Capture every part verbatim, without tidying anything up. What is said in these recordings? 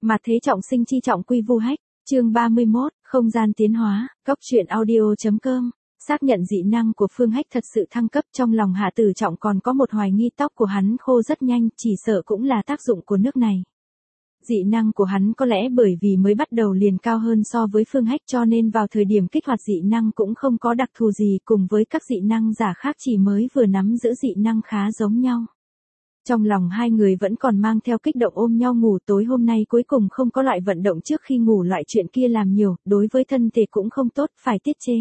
Mà thế trọng sinh chi trọng quy vu hách, chương ba mươi mốt, không gian tiến hóa, góc truyện audio.com. Xác nhận dị năng của Phương Hách thật sự thăng cấp, trong lòng Hạ Tử Trọng còn có một hoài nghi tóc của hắn khô rất nhanh, chỉ sợ cũng là tác dụng của nước này. Dị năng của hắn có lẽ bởi vì mới bắt đầu liền cao hơn so với Phương Hách cho nên vào thời điểm kích hoạt dị năng cũng không có đặc thù gì, cùng với các dị năng giả khác chỉ mới vừa nắm giữ dị năng khá giống nhau. Trong lòng hai người vẫn còn mang theo kích động ôm nhau ngủ, tối hôm nay cuối cùng không có loại vận động trước khi ngủ, loại chuyện kia làm nhiều, đối với thân thể cũng không tốt, phải tiết chế.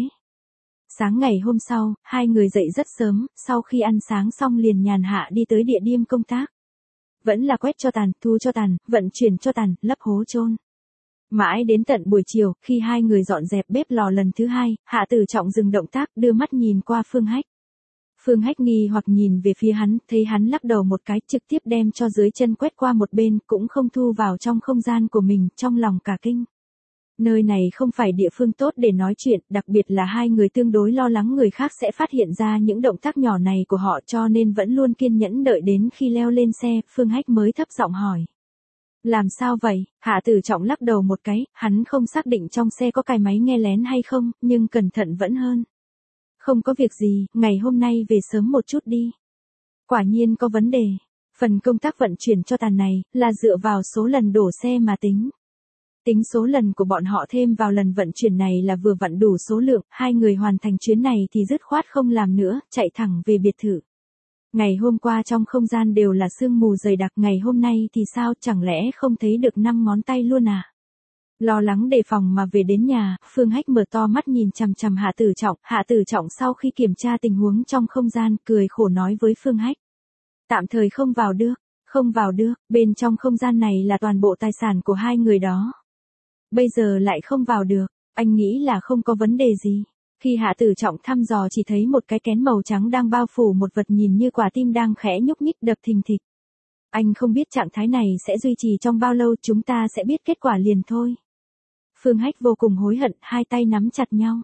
Sáng ngày hôm sau, hai người dậy rất sớm, sau khi ăn sáng xong liền nhàn hạ đi tới địa điểm công tác. Vẫn là quét cho tàn, thu cho tàn, vận chuyển cho tàn, lấp hố chôn. Mãi đến tận buổi chiều, khi hai người dọn dẹp bếp lò lần thứ hai, Hạ Tử Trọng dừng động tác, đưa mắt nhìn qua Phương Hách. Phương Hách nghi hoặc nhìn về phía hắn, thấy hắn lắc đầu một cái, trực tiếp đem cho dưới chân quét qua một bên, cũng không thu vào trong không gian của mình, trong lòng cả kinh. Nơi này không phải địa phương tốt để nói chuyện, đặc biệt là hai người tương đối lo lắng người khác sẽ phát hiện ra những động tác nhỏ này của họ, cho nên vẫn luôn kiên nhẫn đợi đến khi leo lên xe, Phương Hách mới thấp giọng hỏi. Làm sao vậy? Hạ Tử Trọng lắc đầu một cái, hắn không xác định trong xe có cái máy nghe lén hay không, nhưng cẩn thận vẫn hơn. Không có việc gì, ngày hôm nay về sớm một chút đi. Quả nhiên có vấn đề. Phần công tác vận chuyển cho tàn này, là dựa vào số lần đổ xe mà tính. Tính số lần của bọn họ thêm vào lần vận chuyển này là vừa vặn đủ số lượng, hai người hoàn thành chuyến này thì dứt khoát không làm nữa, chạy thẳng về biệt thự. Ngày hôm qua trong không gian đều là sương mù dày đặc, ngày hôm nay thì sao, chẳng lẽ không thấy được năm ngón tay luôn à? Lo lắng đề phòng mà về đến nhà, Phương Hách mở to mắt nhìn chằm chằm Hạ Tử Trọng, Hạ Tử Trọng sau khi kiểm tra tình huống trong không gian, cười khổ nói với Phương Hách. Tạm thời không vào được, không vào được, bên trong không gian này là toàn bộ tài sản của hai người đó. Bây giờ lại không vào được, anh nghĩ là không có vấn đề gì. Khi Hạ Tử Trọng thăm dò chỉ thấy một cái kén màu trắng đang bao phủ một vật nhìn như quả tim đang khẽ nhúc nhích đập thình thịch. Anh không biết trạng thái này sẽ duy trì trong bao lâu, chúng ta sẽ biết kết quả liền thôi. Phương Hách vô cùng hối hận, hai tay nắm chặt nhau.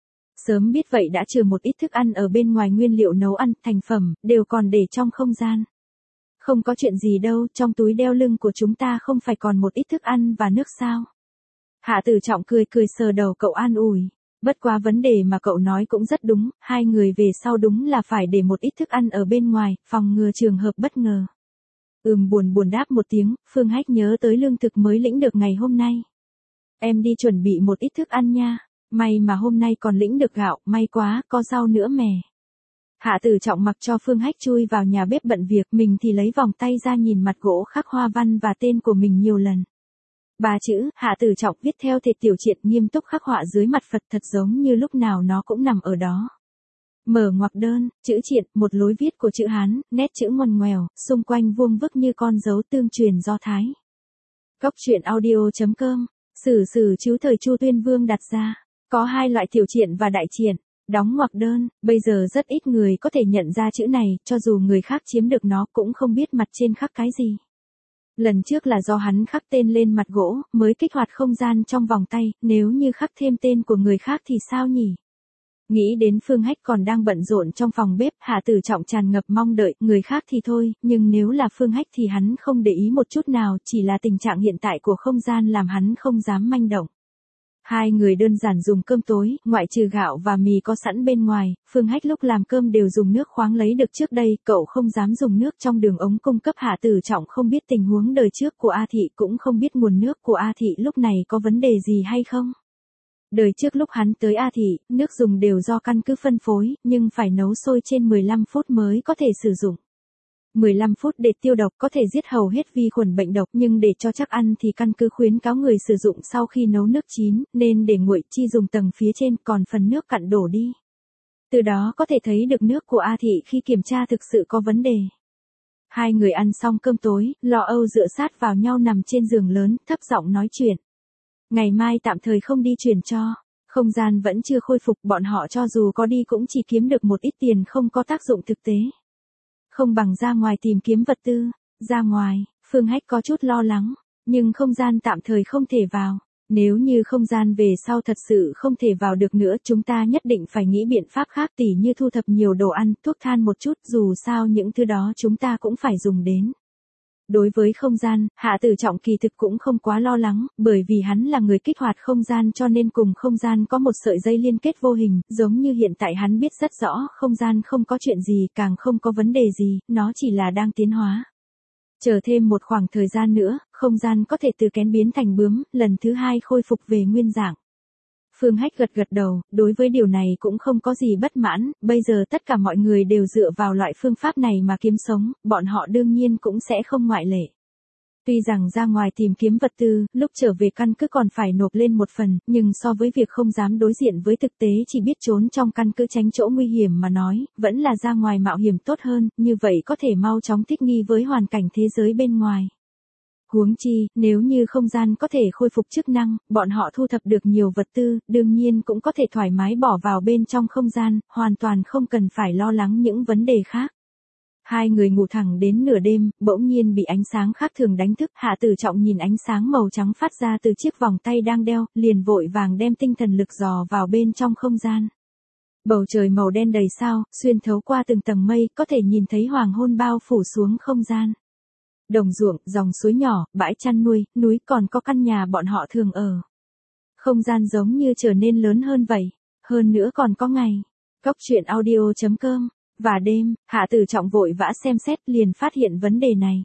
Sớm biết vậy đã trừ một ít thức ăn ở bên ngoài, nguyên liệu nấu ăn, thành phẩm, đều còn để trong không gian. Không có chuyện gì đâu, trong túi đeo lưng của chúng ta không phải còn một ít thức ăn và nước sao? Hạ Tử Trọng cười cười sờ đầu cậu an ủi. Bất quá vấn đề mà cậu nói cũng rất đúng, hai người về sau đúng là phải để một ít thức ăn ở bên ngoài, phòng ngừa trường hợp bất ngờ. Ừm buồn buồn đáp một tiếng, Phương Hách nhớ tới lương thực mới lĩnh được ngày hôm nay. Em đi chuẩn bị một ít thức ăn nha, may mà hôm nay còn lĩnh được gạo, may quá, có rau nữa mè. Hạ Tử Trọng mặc cho Phương Hách chui vào nhà bếp bận việc, mình thì lấy vòng tay ra nhìn mặt gỗ khắc hoa văn và tên của mình nhiều lần. Ba chữ, Hạ Tử Trọng viết theo thể tiểu triện nghiêm túc khắc họa dưới mặt Phật, thật giống như lúc nào nó cũng nằm ở đó. Mở ngoặc đơn, chữ triện, một lối viết của chữ Hán, nét chữ ngoằn ngoèo, xung quanh vuông vức như con dấu tương truyền Do Thái. Góc truyện audio.com, sử sử chiếu thời Chu Tuyên Vương đặt ra, có hai loại tiểu triện và đại triện, đóng ngoặc đơn, bây giờ rất ít người có thể nhận ra chữ này, cho dù người khác chiếm được nó cũng không biết mặt trên khắc cái gì. Lần trước là do hắn khắc tên lên mặt gỗ, mới kích hoạt không gian trong vòng tay, nếu như khắc thêm tên của người khác thì sao nhỉ? Nghĩ đến Phương Hách còn đang bận rộn trong phòng bếp, Hạ Tử Trọng tràn ngập mong đợi, người khác thì thôi, nhưng nếu là Phương Hách thì hắn không để ý một chút nào, chỉ là tình trạng hiện tại của không gian làm hắn không dám manh động. Hai người đơn giản dùng cơm tối, ngoại trừ gạo và mì có sẵn bên ngoài, Phương Hách lúc làm cơm đều dùng nước khoáng lấy được trước đây, cậu không dám dùng nước trong đường ống cung cấp. Hạ Tử Trọng không biết tình huống đời trước của A Thị, cũng không biết nguồn nước của A Thị lúc này có vấn đề gì hay không. Đời trước lúc hắn tới A Thị, nước dùng đều do căn cứ phân phối, nhưng phải nấu sôi trên mười lăm phút mới có thể sử dụng. mười lăm phút để tiêu độc có thể giết hầu hết vi khuẩn bệnh độc, nhưng để cho chắc ăn thì căn cứ khuyến cáo người sử dụng sau khi nấu nước chín, nên để nguội chi dùng tầng phía trên, còn phần nước cặn đổ đi. Từ đó có thể thấy được nước của A Thị khi kiểm tra thực sự có vấn đề. Hai người ăn xong cơm tối, lo âu dựa sát vào nhau nằm trên giường lớn, thấp giọng nói chuyện. Ngày mai tạm thời không đi chuyển cho, không gian vẫn chưa khôi phục, bọn họ cho dù có đi cũng chỉ kiếm được một ít tiền, không có tác dụng thực tế. Không bằng ra ngoài tìm kiếm vật tư. Ra ngoài, Phương Hách có chút lo lắng, nhưng không gian tạm thời không thể vào. Nếu như không gian về sau thật sự không thể vào được nữa, chúng ta nhất định phải nghĩ biện pháp khác, tỉ như thu thập nhiều đồ ăn, thuốc than một chút, dù sao những thứ đó chúng ta cũng phải dùng đến. Đối với không gian, Hạ Tử Trọng kỳ thực cũng không quá lo lắng, bởi vì hắn là người kích hoạt không gian cho nên cùng không gian có một sợi dây liên kết vô hình, giống như hiện tại hắn biết rất rõ không gian không có chuyện gì, càng không có vấn đề gì, nó chỉ là đang tiến hóa. Chờ thêm một khoảng thời gian nữa, không gian có thể từ kén biến thành bướm, lần thứ hai khôi phục về nguyên dạng. Phương Hách gật gật đầu, đối với điều này cũng không có gì bất mãn, bây giờ tất cả mọi người đều dựa vào loại phương pháp này mà kiếm sống, bọn họ đương nhiên cũng sẽ không ngoại lệ. Tuy rằng ra ngoài tìm kiếm vật tư, lúc trở về căn cứ còn phải nộp lên một phần, nhưng so với việc không dám đối diện với thực tế chỉ biết trốn trong căn cứ tránh chỗ nguy hiểm mà nói, vẫn là ra ngoài mạo hiểm tốt hơn, như vậy có thể mau chóng thích nghi với hoàn cảnh thế giới bên ngoài. Huống chi, nếu như không gian có thể khôi phục chức năng, bọn họ thu thập được nhiều vật tư, đương nhiên cũng có thể thoải mái bỏ vào bên trong không gian, hoàn toàn không cần phải lo lắng những vấn đề khác. Hai người ngủ thẳng đến nửa đêm, bỗng nhiên bị ánh sáng khác thường đánh thức, Hạ Tử Trọng nhìn ánh sáng màu trắng phát ra từ chiếc vòng tay đang đeo, liền vội vàng đem tinh thần lực dò vào bên trong không gian. Bầu trời màu đen đầy sao, xuyên thấu qua từng tầng mây, có thể nhìn thấy hoàng hôn bao phủ xuống không gian. Đồng ruộng, dòng suối nhỏ, bãi chăn nuôi, núi còn có căn nhà bọn họ thường ở. Không gian giống như trở nên lớn hơn vậy, hơn nữa còn có ngày. Cốc truyện audio chấm com. Và đêm, Hạ Tử Trọng vội vã xem xét liền phát hiện vấn đề này.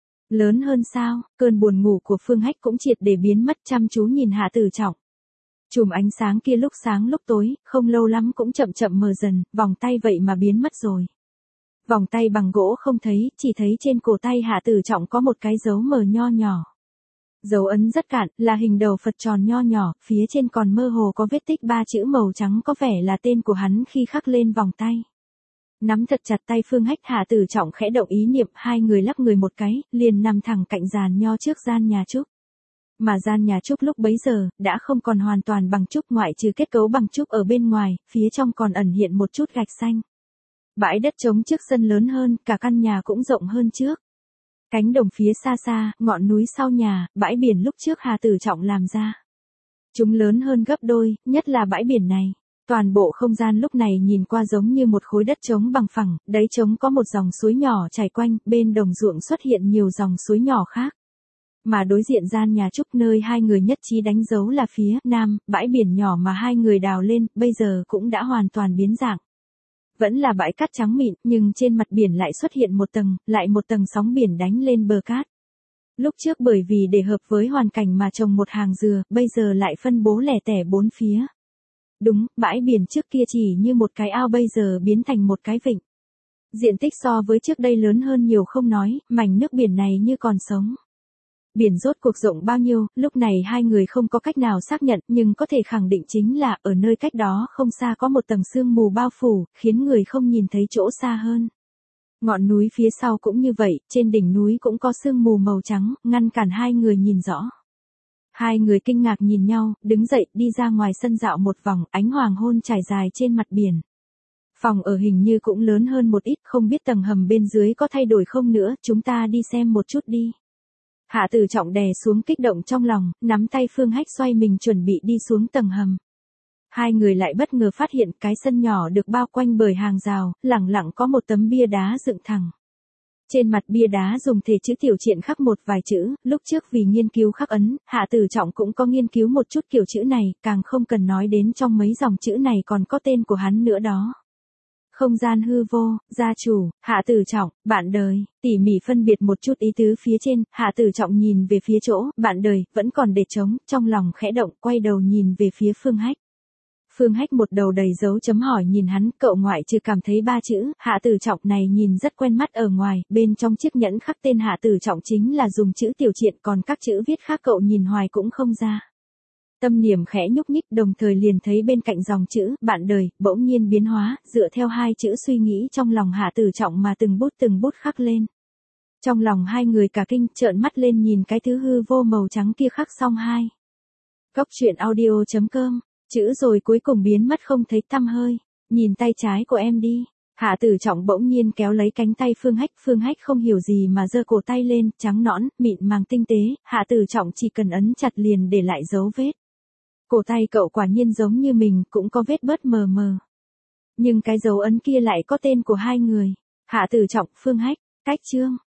Lớn hơn sao, cơn buồn ngủ của Phương Hách cũng triệt để biến mất, chăm chú nhìn Hạ Tử Trọng. Chùm ánh sáng kia lúc sáng lúc tối, không lâu lắm cũng chậm chậm mờ dần, vòng tay vậy mà biến mất rồi. Vòng tay bằng gỗ không thấy, chỉ thấy trên cổ tay Hạ Tử Trọng có một cái dấu mờ nho nhỏ. Dấu ấn rất cạn, là hình đầu Phật tròn nho nhỏ, phía trên còn mơ hồ có vết tích ba chữ màu trắng có vẻ là tên của hắn khi khắc lên vòng tay. Nắm thật chặt tay Phương Hách, Hạ Tử Trọng khẽ động ý niệm, hai người lắc người một cái, liền nằm thẳng cạnh giàn nho trước gian nhà trúc. Mà gian nhà trúc lúc bấy giờ, đã không còn hoàn toàn bằng trúc, ngoại trừ kết cấu bằng trúc ở bên ngoài, phía trong còn ẩn hiện một chút gạch xanh. Bãi đất trống trước sân lớn hơn, cả căn nhà cũng rộng hơn trước. Cánh đồng phía xa xa, ngọn núi sau nhà, bãi biển lúc trước Hạ Tử Trọng làm ra. Chúng lớn hơn gấp đôi, nhất là bãi biển này. Toàn bộ không gian lúc này nhìn qua giống như một khối đất trống bằng phẳng, đáy trống có một dòng suối nhỏ chảy quanh, bên đồng ruộng xuất hiện nhiều dòng suối nhỏ khác. Mà đối diện gian nhà trúc nơi hai người nhất trí đánh dấu là phía nam, bãi biển nhỏ mà hai người đào lên, bây giờ cũng đã hoàn toàn biến dạng. Vẫn là bãi cát trắng mịn, nhưng trên mặt biển lại xuất hiện một tầng, lại một tầng sóng biển đánh lên bờ cát. Lúc trước bởi vì để hợp với hoàn cảnh mà trồng một hàng dừa, bây giờ lại phân bố lẻ tẻ bốn phía. Đúng, bãi biển trước kia chỉ như một cái ao bây giờ biến thành một cái vịnh. Diện tích so với trước đây lớn hơn nhiều không nói, mảnh nước biển này như còn sống. Biển rốt cuộc rộng bao nhiêu, lúc này hai người không có cách nào xác nhận, nhưng có thể khẳng định chính là ở nơi cách đó không xa có một tầng sương mù bao phủ, khiến người không nhìn thấy chỗ xa hơn. Ngọn núi phía sau cũng như vậy, trên đỉnh núi cũng có sương mù màu trắng, ngăn cản hai người nhìn rõ. Hai người kinh ngạc nhìn nhau, đứng dậy, đi ra ngoài sân dạo một vòng, ánh hoàng hôn trải dài trên mặt biển. Phòng ở hình như cũng lớn hơn một ít, không biết tầng hầm bên dưới có thay đổi không nữa, chúng ta đi xem một chút đi. Hạ Tử Trọng đè xuống kích động trong lòng, nắm tay Phương Hách xoay mình chuẩn bị đi xuống tầng hầm. Hai người lại bất ngờ phát hiện cái sân nhỏ được bao quanh bởi hàng rào, lẳng lặng có một tấm bia đá dựng thẳng. Trên mặt bia đá dùng thể chữ tiểu triện khắc một vài chữ, lúc trước vì nghiên cứu khắc ấn, Hạ Tử Trọng cũng có nghiên cứu một chút kiểu chữ này, càng không cần nói đến trong mấy dòng chữ này còn có tên của hắn nữa đó. Không gian hư vô, gia chủ, Hạ Tử Trọng, bạn đời, tỉ mỉ phân biệt một chút ý tứ phía trên, Hạ Tử Trọng nhìn về phía chỗ, bạn đời, vẫn còn để trống, trong lòng khẽ động, quay đầu nhìn về phía Phương Hách. Phương Hách một đầu đầy dấu chấm hỏi nhìn hắn, cậu ngoại trừ cảm thấy ba chữ, Hạ Tử Trọng này nhìn rất quen mắt ở ngoài, bên trong chiếc nhẫn khắc tên Hạ Tử Trọng chính là dùng chữ tiểu triện, còn các chữ viết khác cậu nhìn hoài cũng không ra. Tâm niệm khẽ nhúc nhích, đồng thời liền thấy bên cạnh dòng chữ, bạn đời, bỗng nhiên biến hóa, dựa theo hai chữ suy nghĩ trong lòng Hạ Tử Trọng mà từng bút từng bút khắc lên. Trong lòng hai người cả kinh, trợn mắt lên nhìn cái thứ hư vô màu trắng kia khắc xong hai. Cốc truyện audio chấm com, chữ rồi cuối cùng biến mất không thấy tăm hơi, nhìn tay trái của em đi. Hạ Tử Trọng bỗng nhiên kéo lấy cánh tay Phương Hách, Phương Hách không hiểu gì mà giơ cổ tay lên, trắng nõn, mịn màng tinh tế, Hạ Tử Trọng chỉ cần ấn chặt liền để lại dấu vết. Cổ tay cậu quả nhiên giống như mình, cũng có vết bớt mờ mờ. Nhưng cái dấu ấn kia lại có tên của hai người. Hạ Tử Trọng, Phương Hách, cách chương.